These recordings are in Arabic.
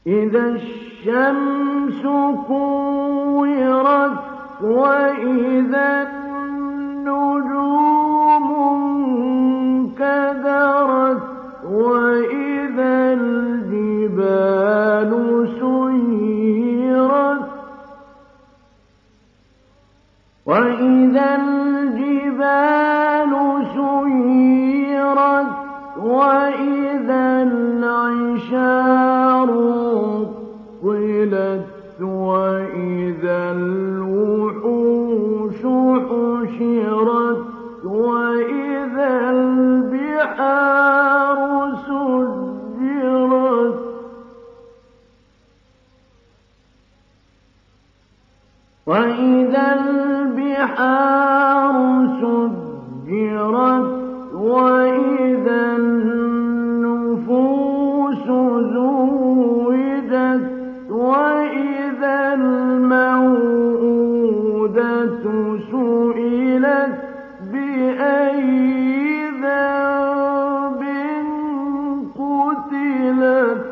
إذا الشمس كورت وإذا النجوم انكدرت وإذا الجبال سيرت وإذا العشار طلت وإذا الوحوش حشرت وإذا البحار سجرت وإذا البحار سجرت وإذا النفوس زوجت وإذا الموءودة سئلت بأي ذنب قتلت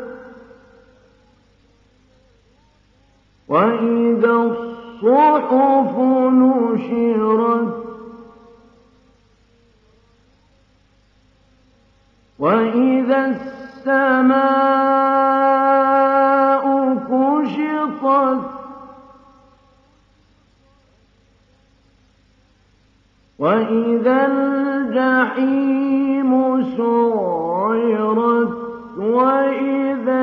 وإذا الصحف نشرت وإذا السماء كشطت وإذا الجحيم سعرت وإذا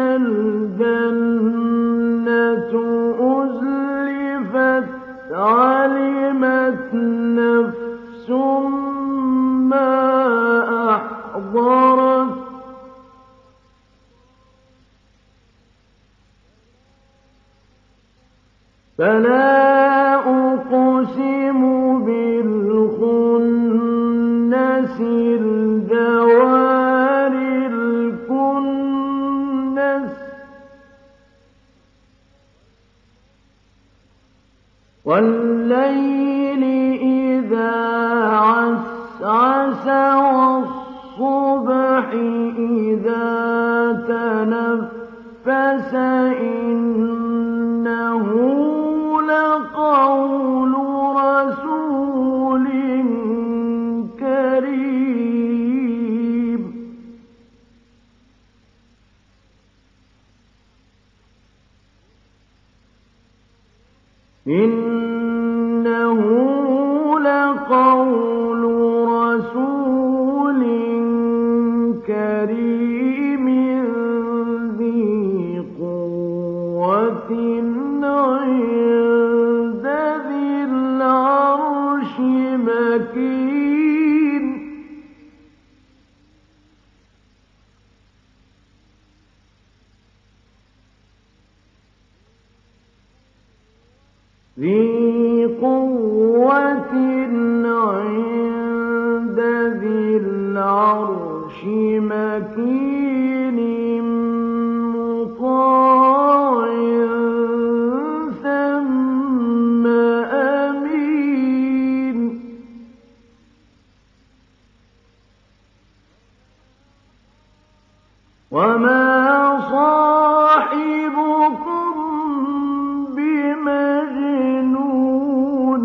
الجنة أزلفت علمت نفس ما أحضرت فلا أقسم بالخنس الجوار الكنس والليل إذا عسعس والصبح إذا تنفس إنه لقول رسول كريم إنه لقول رسول كريم ذي قوة عند ذي العرش مكين ذي قوة عند ذي العرش مكين مطاع ثم أمين وما صاحبكم بمجنون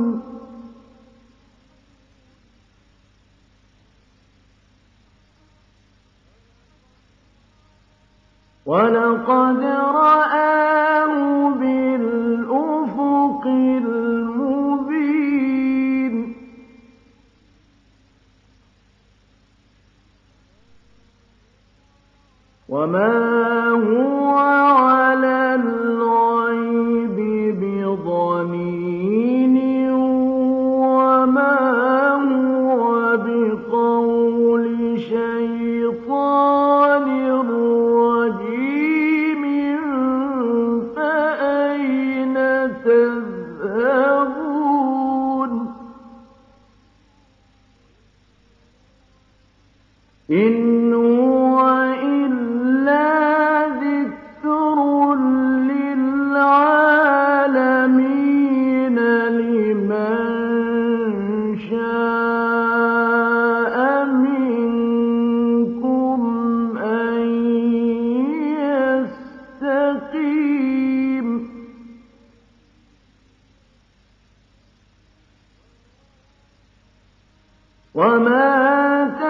ولقد رآه بالأفق المبين وما هو على الغيب بضنين وما هو بقول شيطان رجيم يستقيم وما